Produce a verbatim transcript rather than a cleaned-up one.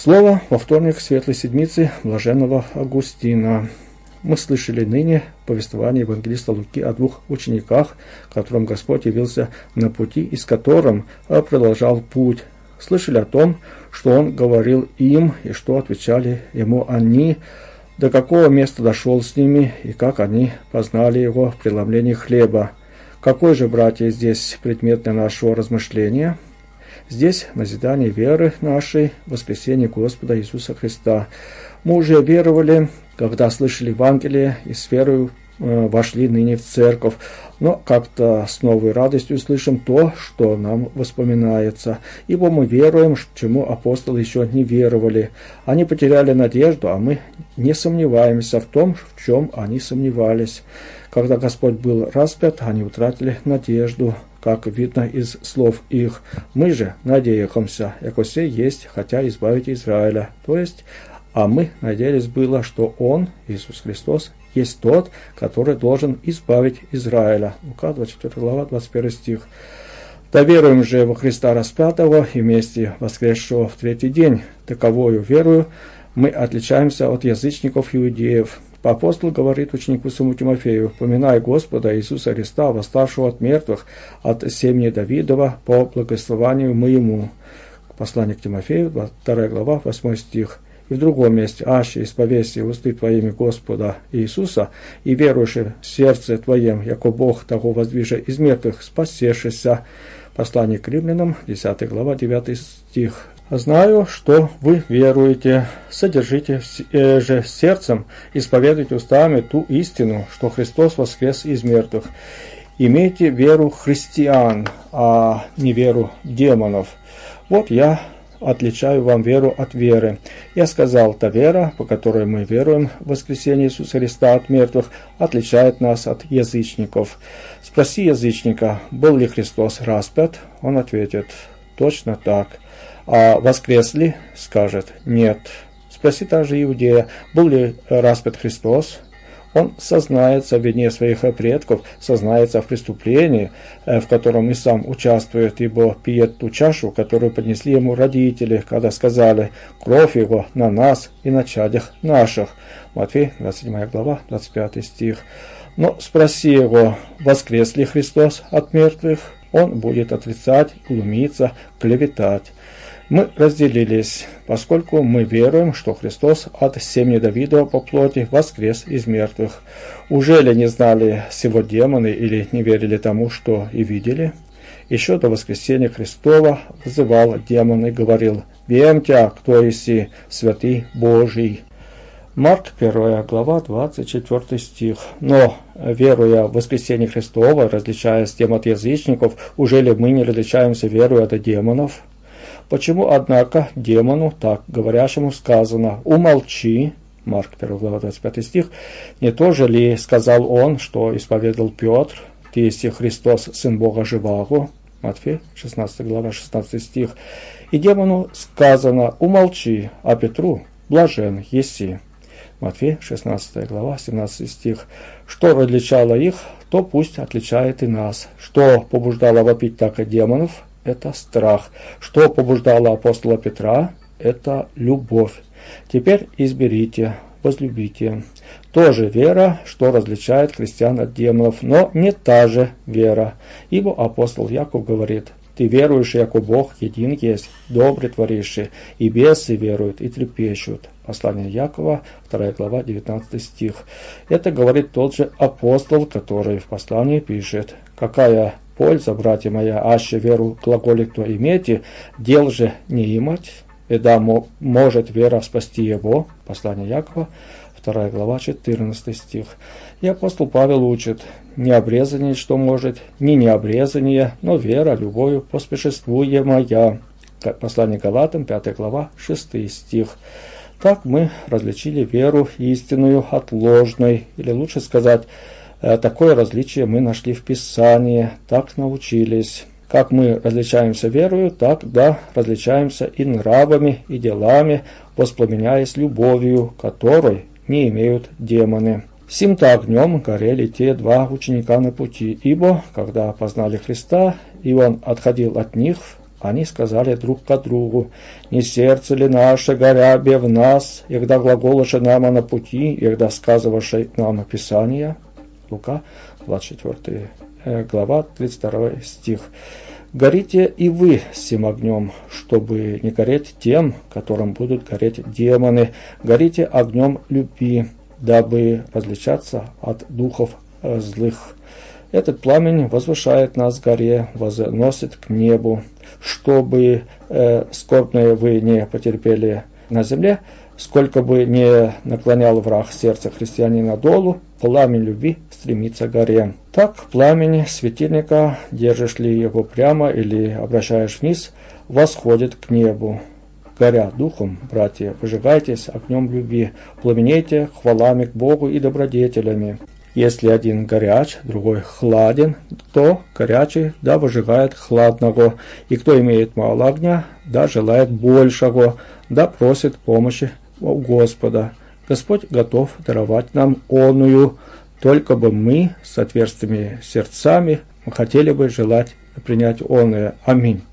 Слово во вторник Светлой Седмицы блаженного Августина. Мы слышали ныне повествование евангелиста Луки о двух учениках, которым Господь явился на пути, и с которым продолжал путь. Слышали о том, что Он говорил им, и что отвечали Ему они, до какого места дошел с ними, и как они познали Его в преломлении хлеба. Какой же, братья, здесь предмет для нашего размышления? Здесь назидание веры нашей в воскресение Господа Иисуса Христа. Мы уже веровали, когда слышали Евангелие, и с верою э, вошли ныне в церковь. Но как-то с новой радостью слышим то, что нам воспоминается. Ибо мы веруем, чему апостолы еще не веровали. Они потеряли надежду, а мы не сомневаемся в том, в чем они сомневались. Когда Господь был распят, они утратили надежду, как видно из слов их. Мы же надеемся, яко сей есть, хотя избавить Израиля. То есть, а мы надеялись было, что Он, Иисус Христос, есть тот, который должен избавить Израиля. Лука, двадцать четвёртая глава, двадцать первый стих. Да веруем же во Христа распятого и вместе воскресшего в третий день. Таковою верою мы отличаемся от язычников иудеев. Апостол говорит ученику своему Тимофею: «Поминай Господа Иисуса Христа, восставшего от мертвых, от семени Давидова, по благословению моему». Послание к Тимофею, вторая глава, восьмой стих. И в другом месте: «Аще исповеси усты твоими Господа Иисуса, и верующий в сердце твоем, яко Бог того воздвиже из мертвых, спасешься». Послание к римлянам, десятая глава, девятый стих. «Знаю, что вы веруете, содержите же сердцем, исповедуйте устами ту истину, что Христос воскрес из мертвых. Имейте веру христиан, а не веру демонов. Вот я отличаю вам веру от веры. Я сказал, та вера, по которой мы веруем в воскресение Иисуса Христа от мертвых, отличает нас от язычников. Спроси язычника, был ли Христос распят? Он ответит, точно так. А воскрес ли? Скажет, нет. Спроси также иудея, был ли распят Христос? Он сознается в вине своих предков, сознается в преступлении, в котором и сам участвует, ибо пьет ту чашу, которую поднесли ему родители, когда сказали: «Кровь его на нас и на чадях наших». Матфей, двадцать седьмая глава, двадцать пятый стих. Но спроси его, воскрес ли Христос от мертвых? Он будет отрицать, глумиться, клеветать. Мы разделились, поскольку мы веруем, что Христос от семени Давидова по плоти воскрес из мертвых. Уже ли не знали сего демоны или не верили тому, что и видели? Еще до воскресения Христова вызывал демон и говорил: «Вемтя, кто еси, святый Божий». Марк, первая глава, двадцать четвёртый стих. Но, веруя в воскресение Христова, различаясь тем от язычников, уже ли мы не различаемся верою от демонов? Почему, однако, демону, так говорящему, сказано: «Умолчи», Марк, первая глава, двадцать пятый стих, не то же ли сказал он, что исповедал Петр: «Ты еси Христос, Сын Бога живаго», Матфей, шестнадцатая глава, шестнадцатый стих, и демону сказано: «Умолчи», а Петру: «Блажен еси», Матфей, шестнадцатая глава, семнадцатый стих. Что различало их, то пусть отличает и нас. Что побуждало вопить так и демонов? Это страх. Что побуждало апостола Петра? Это любовь. Теперь изберите, возлюбите. Тоже вера, что различает христиан от демонов, но не та же вера. Ибо апостол Яков говорит: «Ты веруешь, яко Бог един есть, добрый творишь, и бесы веруют, и трепещут». Послание Якова, вторая глава, девятнадцатый стих. Это говорит тот же апостол, который в послании пишет: «Какая польза, братья моя, аще веру глаголит кто имейте, дел же не имать, и да может вера спасти его». Послание Якова, вторая глава, четырнадцатый стих. И апостол Павел учит: «Не обрезание, что может, не необрезание, но вера любовью поспешествуемая». Послание Галатам, пятая глава, шестой стих. Так мы различили веру истинную от ложной, или лучше сказать, такое различие мы нашли в Писании, так научились. Как мы различаемся верою, так да различаемся и нравами, и делами, воспламеняясь любовью, которой не имеют демоны. Сим-то огнем горели те два ученика на пути, ибо, когда познали Христа, и он отходил от них, Они сказали друг к другу: «Не сердце ли наше горябе в нас, егда глаголаше нама на пути, егда сказываше нам Писание?» Лука, двадцать четвёртая глава, тридцать второй стих. «Горите и вы сим огнем, чтобы не гореть тем, которым будут гореть демоны. Горите огнем любви, дабы различаться от духов злых». Этот пламень возвышает нас к горе, возносит к небу. Чтобы э, скорбное вы не потерпели на земле, сколько бы не наклонял враг сердце христианина долу, пламень любви стремится к горе. Так, пламень светильника, держишь ли его прямо или обращаешь вниз, восходит к небу. Горя духом, братья, выжигайтесь огнем любви, пламенейте хвалами к Богу и добродетелями. Если один горяч, другой хладен, то горячий да выжигает хладного, и кто имеет мало огня, да желает большего, да просит помощи у Господа. Господь готов даровать нам оную, только бы мы с отверстыми сердцами хотели бы желать принять оное. Аминь.